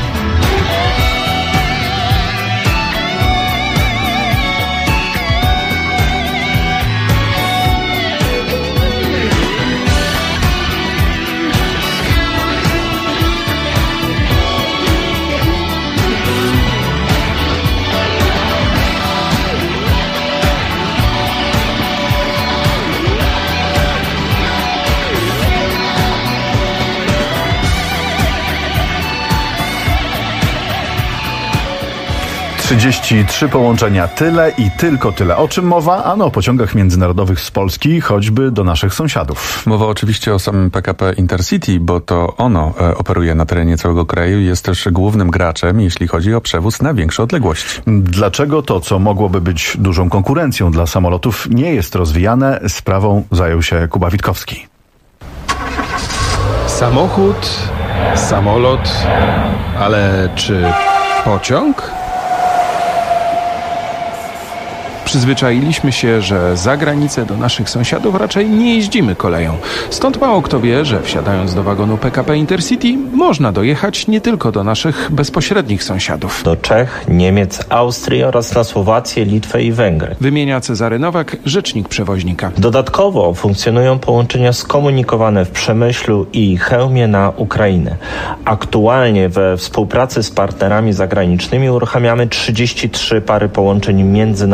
Trzy połączenia, tyle i tylko tyle. O czym mowa? Ano o pociągach międzynarodowych z Polski, choćby do naszych sąsiadów. Mowa oczywiście o samym PKP Intercity, bo to ono operuje na terenie całego kraju i jest też głównym graczem, jeśli chodzi o przewóz na większe odległości. Dlaczego to, co mogłoby być dużą konkurencją dla samolotów, nie jest rozwijane? Sprawą zajął się Kuba Witkowski. Samochód, samolot, ale czy pociąg? Przyzwyczailiśmy się, że za granicę do naszych sąsiadów raczej nie jeździmy koleją. Stąd mało kto wie, że wsiadając do wagonu PKP Intercity można dojechać nie tylko do naszych bezpośrednich sąsiadów. Do Czech, Niemiec, Austrii oraz na Słowację, Litwę i Węgry. Wymienia Cezary Nowak, rzecznik przewoźnika. Dodatkowo funkcjonują połączenia skomunikowane w Przemyślu i Chełmie na Ukrainę. Aktualnie we współpracy z partnerami zagranicznymi uruchamiamy 33 pary połączeń międzynarodowych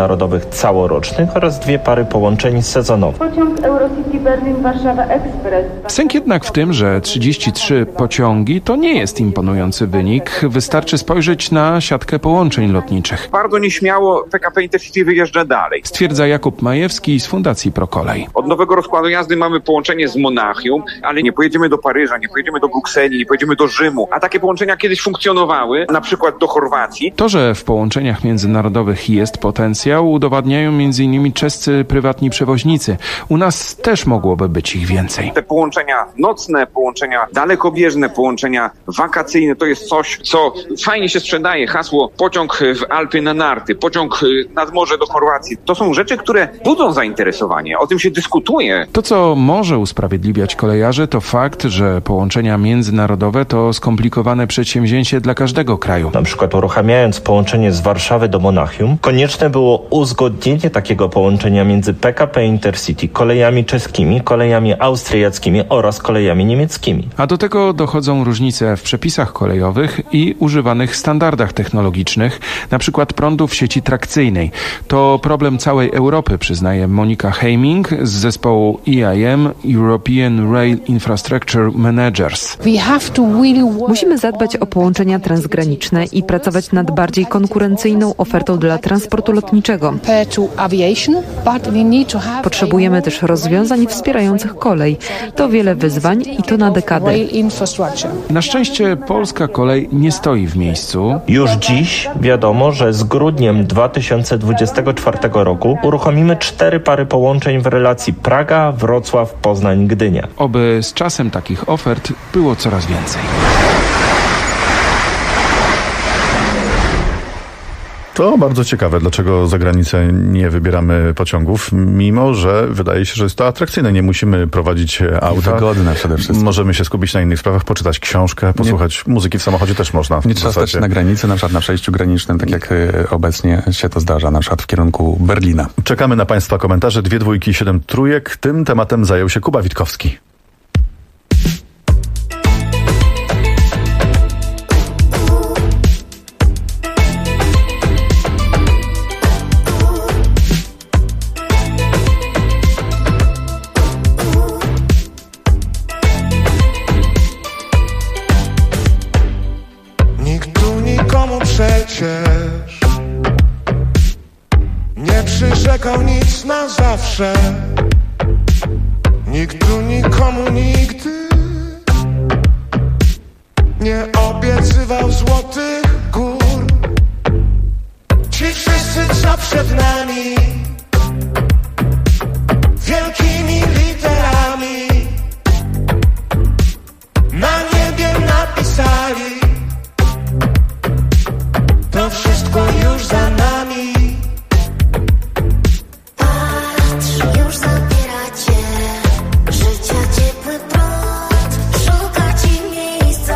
całorocznych oraz 2 pary połączeń sezonowych. Pociąg Eurocity Berlin-Warszawa Express. Sęk jednak w tym, że 33 pociągi to nie jest imponujący wynik. Wystarczy spojrzeć na siatkę połączeń lotniczych. Bardzo nieśmiało PKP Intercity wyjeżdża dalej. Stwierdza Jakub Majewski z Fundacji Prokolej. Od nowego rozkładu jazdy mamy połączenie z Monachium, ale nie pojedziemy do Paryża, nie pojedziemy do Brukseli, nie pojedziemy do Rzymu. A takie połączenia kiedyś funkcjonowały, na przykład do Chorwacji. To, że w połączeniach międzynarodowych jest potencjał, udowadniają m.in. czescy prywatni przewoźnicy. U nas też mogłoby być ich więcej. Te połączenia nocne, połączenia dalekobieżne, połączenia wakacyjne to jest coś, co fajnie się sprzedaje. Hasło pociąg w Alpy na narty, pociąg nad morze do Chorwacji. To są rzeczy, które budzą zainteresowanie. O tym się dyskutuje. To, co może usprawiedliwiać kolejarzy, to fakt, że połączenia międzynarodowe to skomplikowane przedsięwzięcie dla każdego kraju. Na przykład uruchamiając połączenie z Warszawy do Monachium, konieczne było uzgodnienie takiego połączenia między PKP Intercity, kolejami czeskimi, kolejami austriackimi oraz kolejami niemieckimi. A do tego dochodzą różnice w przepisach kolejowych i używanych standardach technologicznych, na przykład prądu w sieci trakcyjnej. To problem całej Europy, przyznaje Monika Heiming z zespołu EIM, European Rail Infrastructure Managers. Musimy zadbać o połączenia transgraniczne i pracować nad bardziej konkurencyjną ofertą dla transportu lotniczego. Potrzebujemy też rozwiązań wspierających kolej. To wiele wyzwań i to na dekadę. Na szczęście polska kolej nie stoi w miejscu. Już dziś wiadomo, że z grudniem 2024 roku uruchomimy 4 pary połączeń w relacji Praga, Wrocław, Poznań, Gdynia. Oby z czasem takich ofert było coraz więcej. To bardzo ciekawe, dlaczego za granicę nie wybieramy pociągów, mimo że wydaje się, że jest to atrakcyjne. Nie musimy prowadzić auta. Wygodne przede wszystkim. Możemy się skupić na innych sprawach, poczytać książkę, posłuchać muzyki w samochodzie też można. Nie trzeba stać na granicy, na przykład na przejściu granicznym, tak jak obecnie się to zdarza, na przykład w kierunku Berlina. Czekamy na Państwa komentarze. 2 dwójki, 7 trójek. Tym tematem zajął się Kuba Witkowski. Przecież nie przyrzekał nic na zawsze. Nikt tu nikomu nigdy nie obiecywał złotych gór. Ci wszyscy, co przed nami, wielkimi literami na niebie napisali: to wszystko już za nami. Patrz, już zabieracie życia ciepły prąd, szuka ci miejsca.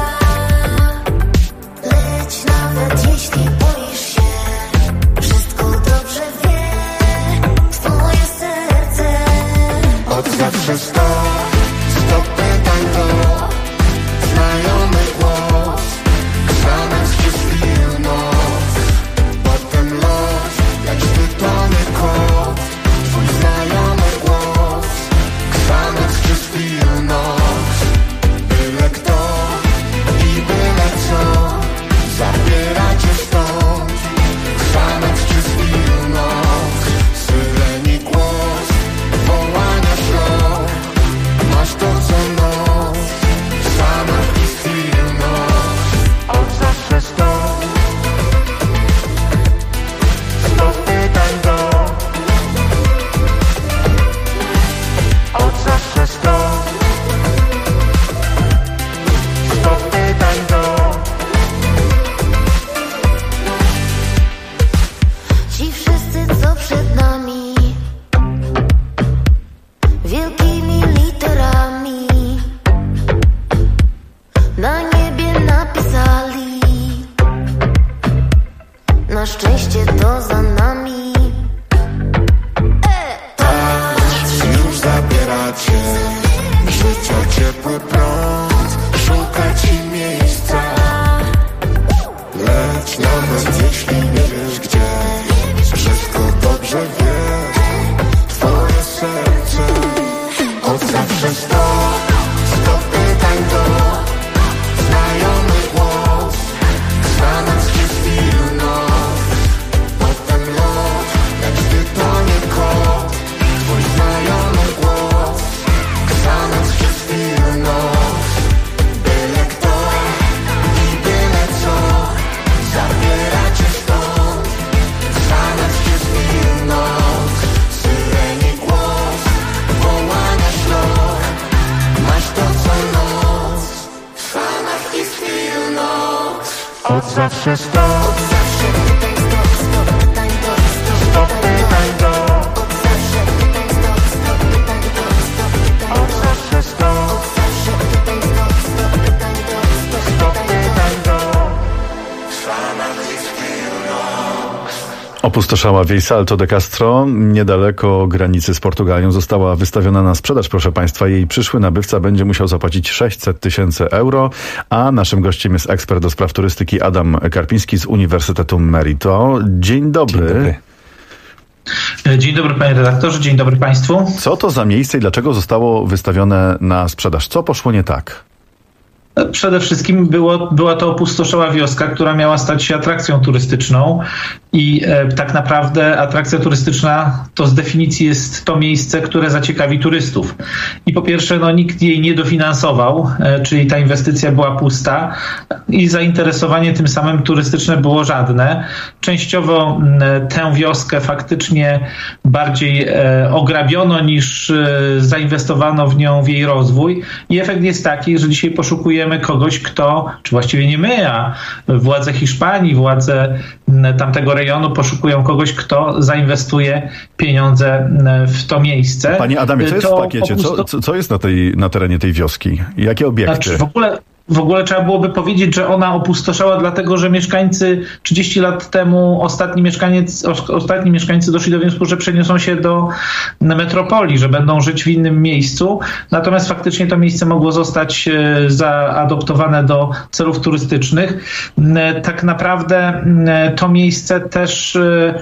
Leć nawet jeśli boisz się, wszystko dobrze wie twoje serce. Od zawsze stop pytań to znajomy głos. Zamiast się chwil noc, potem los, lecz ty to nie kot. Twój znajomy głos. Zamiast się chwil noc, byle kto i byle co zabiera cię stąd. Zamiast się chwil noc, syreni głos wołania ślą. Masz to co noc, zamiast się chwil noc. Od zawsze stop pytań do. Od zawsze stop pytań do. Ci wszyscy, co przed nami, wielkimi literami na niebie napisali: na szczęście to za nami. Patrz, już zabieracie życia ciepły prąd, szuka ci miejsca. Leć nawet jeśli nie wiesz gdzie, wszystko dobrze wiesz. Od zawsze stop. Stop pytań do. Od zawsze stop. Stop pytań do. Opustoszała wieś Salto de Castro, niedaleko granicy z Portugalią. Została wystawiona na sprzedaż, proszę Państwa. Jej przyszły nabywca będzie musiał zapłacić 600 000 euro, a naszym gościem jest ekspert do spraw turystyki Adam Karpiński z Uniwersytetu Merito. Dzień dobry. Dzień dobry panie redaktorze, dzień dobry państwu. Co to za miejsce i dlaczego zostało wystawione na sprzedaż? Co poszło nie tak? Przede wszystkim była to opustoszała wioska, która miała stać się atrakcją turystyczną i tak naprawdę atrakcja turystyczna to z definicji jest to miejsce, które zaciekawi turystów. I po pierwsze nikt jej nie dofinansował, czyli ta inwestycja była pusta i zainteresowanie tym samym turystyczne było żadne. Częściowo tę wioskę faktycznie bardziej ograbiono niż zainwestowano w jej rozwój i efekt jest taki, że dzisiaj poszukujemy kogoś, kto, czy właściwie nie my, a władze Hiszpanii, władze tamtego rejonu poszukują kogoś, kto zainwestuje pieniądze w to miejsce. Panie Adamie, co jest w pakiecie? Co jest na terenie tej wioski? Jakie obiekty? Znaczy, w ogóle trzeba byłoby powiedzieć, że ona opustoszała dlatego, że mieszkańcy 30 lat temu, ostatni mieszkańcy doszli do wniosku, że przeniosą się do metropolii, że będą żyć w innym miejscu. Natomiast faktycznie to miejsce mogło zostać zaadoptowane do celów turystycznych. Tak naprawdę to miejsce też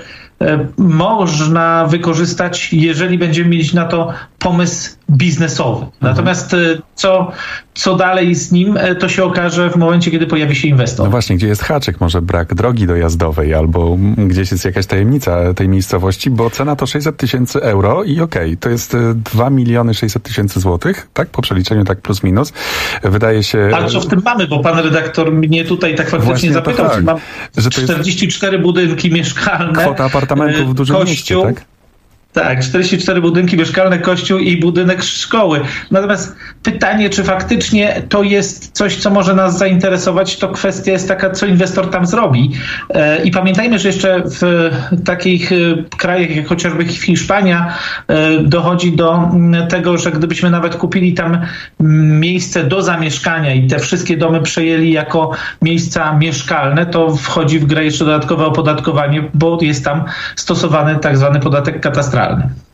można wykorzystać, jeżeli będziemy mieć na to pomysł biznesowy. Natomiast co dalej z nim, to się okaże w momencie, kiedy pojawi się inwestor. No właśnie, gdzie jest haczyk? Może brak drogi dojazdowej albo gdzieś jest jakaś tajemnica tej miejscowości, bo cena to 600 000 euro i to jest 2 600 000 złotych, tak? Po przeliczeniu tak plus minus. Wydaje się... Ale co w tym mamy? Bo pan redaktor mnie tutaj tak faktycznie zapytał, czy mam 44 budynki mieszkalne. Kwota apartamentów w dużym mieście, tak? Tak, 44 budynki mieszkalne, kościół i budynek szkoły. Natomiast pytanie, czy faktycznie to jest coś, co może nas zainteresować, to kwestia jest taka, co inwestor tam zrobi. I pamiętajmy, że jeszcze w takich krajach jak chociażby Hiszpania dochodzi do tego, że gdybyśmy nawet kupili tam miejsce do zamieszkania i te wszystkie domy przejęli jako miejsca mieszkalne, to wchodzi w grę jeszcze dodatkowe opodatkowanie, bo jest tam stosowany tak zwany podatek katastralny.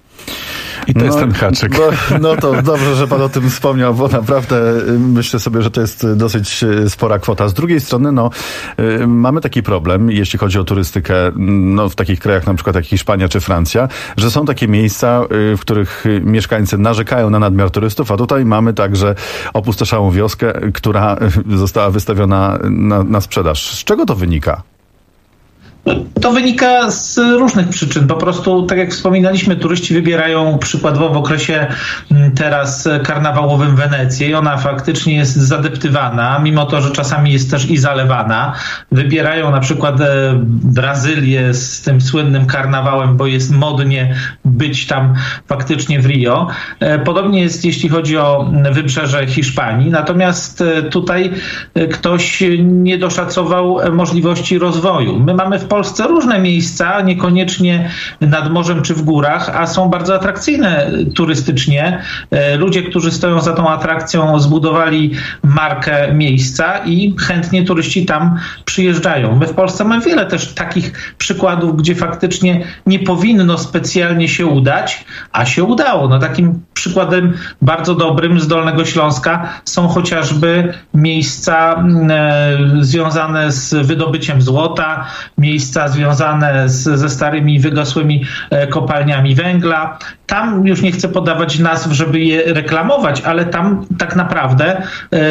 I to jest ten haczyk. No to dobrze, że pan o tym wspomniał, bo naprawdę myślę sobie, że to jest dosyć spora kwota. Z drugiej strony, mamy taki problem, jeśli chodzi o turystykę, w takich krajach na przykład jak Hiszpania czy Francja, że są takie miejsca, w których mieszkańcy narzekają na nadmiar turystów, a tutaj mamy także opustoszałą wioskę, która została wystawiona na sprzedaż. Z czego to wynika? To wynika z różnych przyczyn. Po prostu, tak jak wspominaliśmy, turyści wybierają przykładowo w okresie teraz karnawałowym Wenecję i ona faktycznie jest zadeptywana, mimo to, że czasami jest też i zalewana. Wybierają na przykład Brazylię z tym słynnym karnawałem, bo jest modnie być tam faktycznie w Rio. Podobnie jest, jeśli chodzi o wybrzeże Hiszpanii. Natomiast tutaj ktoś nie doszacował możliwości rozwoju. My mamy w Polsce różne miejsca, niekoniecznie nad morzem czy w górach, a są bardzo atrakcyjne turystycznie. Ludzie, którzy stoją za tą atrakcją, zbudowali markę miejsca i chętnie turyści tam przyjeżdżają. My w Polsce mamy wiele też takich przykładów, gdzie faktycznie nie powinno specjalnie się udać, a się udało. Takim przykładem bardzo dobrym z Dolnego Śląska są chociażby miejsca związane z wydobyciem złota, miejsca związane ze starymi, wygasłymi kopalniami węgla. Tam już nie chcę podawać nazw, żeby je reklamować, ale tam tak naprawdę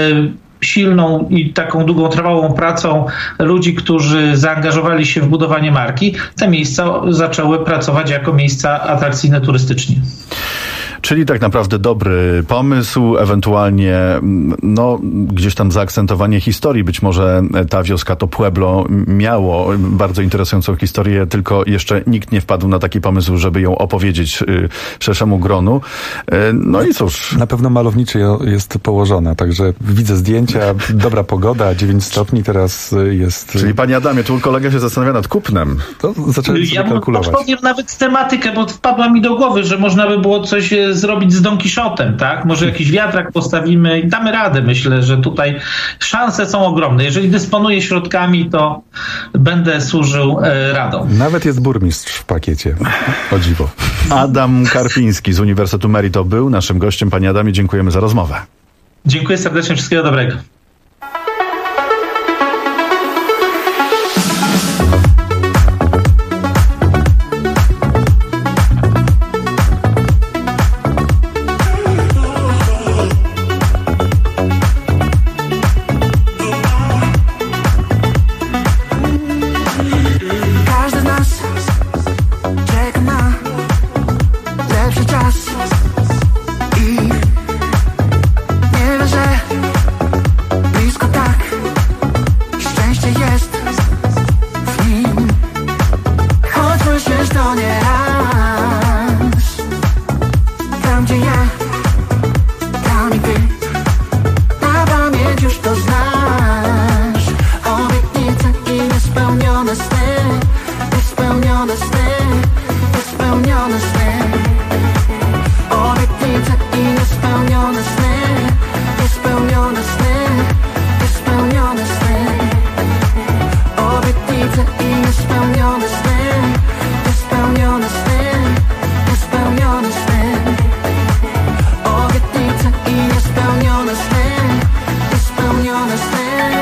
silną i taką długotrwałą pracą ludzi, którzy zaangażowali się w budowanie marki, te miejsca zaczęły pracować jako miejsca atrakcyjne turystycznie. Czyli tak naprawdę dobry pomysł, ewentualnie gdzieś tam zaakcentowanie historii. Być może ta wioska, to Pueblo miało bardzo interesującą historię, tylko jeszcze nikt nie wpadł na taki pomysł, żeby ją opowiedzieć szerszemu gronu. No i cóż. Na pewno malowniczy jest położona, także widzę zdjęcia, dobra pogoda, 9 stopni teraz jest. Czyli panie Adamie, tu kolega się zastanawia nad kupnem. To zacząłem sobie kalkulować. Ja podpowiem nawet tematykę, bo wpadła mi do głowy, że można by było coś zrobić z Don Quixotem, tak? Może jakiś wiatrak postawimy i damy radę. Myślę, że tutaj szanse są ogromne. Jeżeli dysponuję środkami, to będę służył radą. Nawet jest burmistrz w pakiecie. O dziwo. Adam Karpiński z Uniwersytetu Merito był naszym gościem. Panie Adamie, dziękujemy za rozmowę. Dziękuję serdecznie, wszystkiego dobrego. Każdy z nas czeka na lepszy czas i nie wie, że blisko tak szczęście jest w nim. Choć myślisz to nie raz, tam gdzie ja, tam i ty, na pamięć już to znasz. Obietnice i niespełnione sny, niespełnione sny, niespełnione sny. Obietnice i niespełnione sny, niespełnione sny, niespełnione sny. Obietnice i niespełnione sny, niespełnione sny, niespełnione sny. Obietnice i niespełnione sny, niespełnione sny.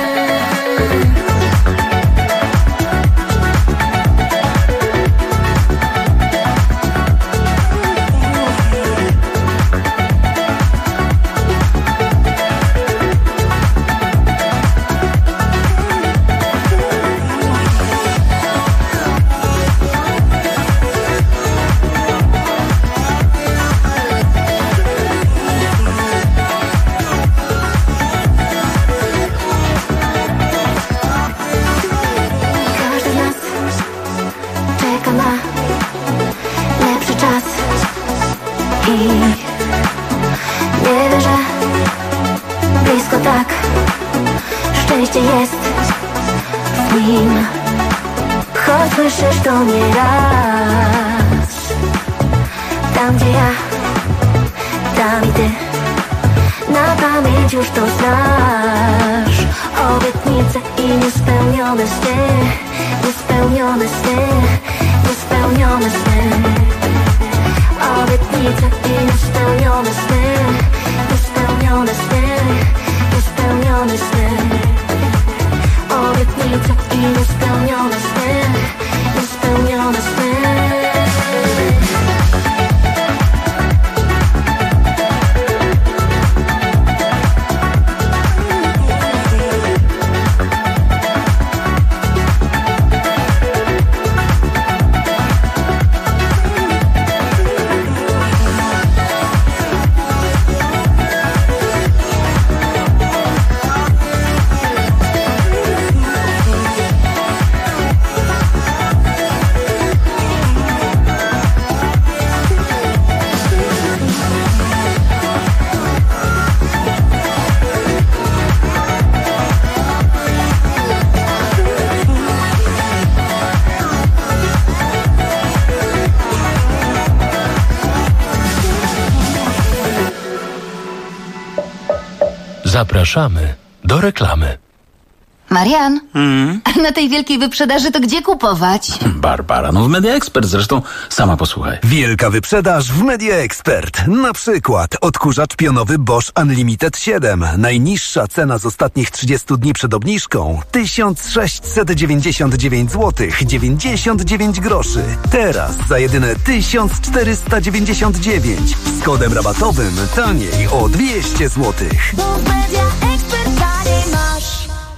Każdy z nas czeka na lepszy czas i nie wie, że blisko tak szczęście jest w nim. Choć słyszysz to nie raz, tam gdzie ja, tam i ty, na pamięć już to znasz. Obietnice i niespełnione sny, niespełnione sny, niespełnione sny. Obietnice i niespełnione sny, niespełnione sny, niespełnione sny. Obietnice i niespełnione sny, niespełnione sny. Zapraszamy do reklamy. Marian, a na tej wielkiej wyprzedaży to gdzie kupować? Barbara, no w Media Expert, zresztą sama posłuchaj. Wielka wyprzedaż w Media Expert. Na przykład odkurzacz pionowy Bosch Unlimited 7. Najniższa cena z ostatnich 30 dni przed obniżką 1699 zł 99 groszy. Teraz za jedyne 1499. Z kodem rabatowym taniej o 200 zł. Bo w Media Expert taniej masz.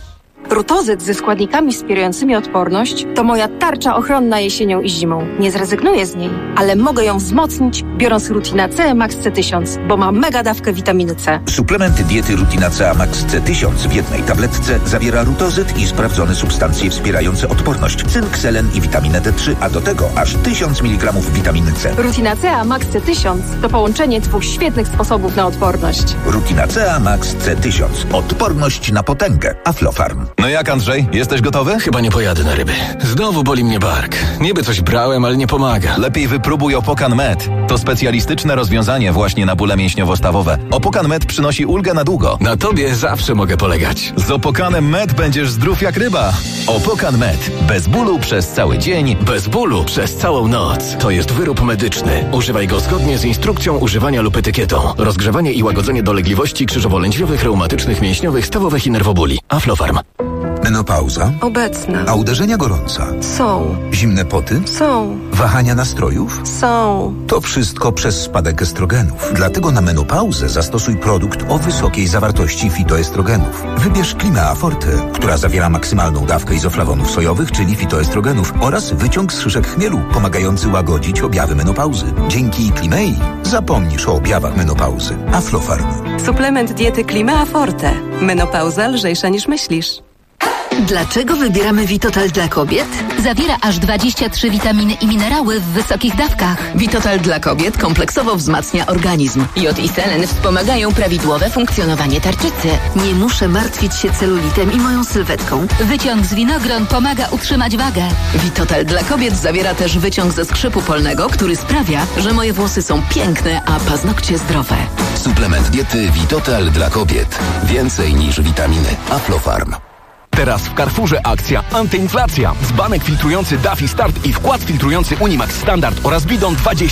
Rutozyt ze składnikami wspierającymi odporność to moja tarcza ochronna jesienią i zimą. Nie zrezygnuję z niej, ale mogę ją wzmocnić, biorąc Rutina C Max C1000, bo ma mega dawkę witaminy C. Suplement diety Rutina C Max C1000 w jednej tabletce zawiera rutozyt i sprawdzone substancje wspierające odporność, cynk, selen i witaminę D3, a do tego aż 1000 mg witaminy C. Rutina C Max C1000 to połączenie 2 świetnych sposobów na odporność. Rutina C Max C1000. Odporność na potęgę. Aflofarm. No jak, Andrzej? Jesteś gotowy? Chyba nie pojadę na ryby. Znowu boli mnie bark. Niby coś brałem, ale nie pomaga. Lepiej wypróbuj Opokan Med. To specjalistyczne rozwiązanie właśnie na bóle mięśniowo-stawowe. Opokan Med przynosi ulgę na długo. Na tobie zawsze mogę polegać. Z Opokanem Med będziesz zdrów jak ryba. Opokan Med. Bez bólu przez cały dzień. Bez bólu przez całą noc. To jest wyrób medyczny. Używaj go zgodnie z instrukcją używania lub etykietą. Rozgrzewanie i łagodzenie dolegliwości krzyżowo-lędźwiowych, reumatycznych, mięśniowych, stawowych i nerwobóli. Aflofarm. Menopauza? Obecna. A uderzenia gorąca? Są. Zimne poty? Są. Wahania nastrojów? Są. To wszystko przez spadek estrogenów. Dlatego na menopauzę zastosuj produkt o wysokiej zawartości fitoestrogenów. Wybierz Klimea Forte, która zawiera maksymalną dawkę izoflawonów sojowych, czyli fitoestrogenów, oraz wyciąg z szyszek chmielu, pomagający łagodzić objawy menopauzy. Dzięki Klimei zapomnisz o objawach menopauzy. Aflofarm. Suplement diety Klimea Forte. Menopauza lżejsza niż myślisz. Dlaczego wybieramy Vitotal dla kobiet? Zawiera aż 23 witaminy i minerały w wysokich dawkach. Vitotal dla kobiet kompleksowo wzmacnia organizm. Jod i selen wspomagają prawidłowe funkcjonowanie tarczycy. Nie muszę martwić się celulitem i moją sylwetką. Wyciąg z winogron pomaga utrzymać wagę. Vitotal dla kobiet zawiera też wyciąg ze skrzypu polnego, który sprawia, że moje włosy są piękne, a paznokcie zdrowe. Suplement diety Vitotal dla kobiet. Więcej niż witaminy. Aflofarm. Teraz w Carrefourze akcja antyinflacja. Dzbanek filtrujący Daffy Start i wkład filtrujący Unimax Standard oraz Bidon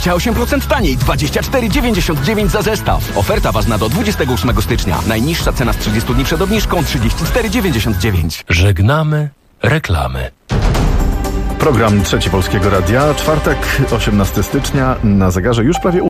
28% taniej, 24,99 za zestaw. Oferta ważna do 28 stycznia. Najniższa cena z 30 dni przed obniżką 34,99. Żegnamy reklamy. Program Trzeci Polskiego Radia. Czwartek, 18 stycznia. Na zegarze już prawie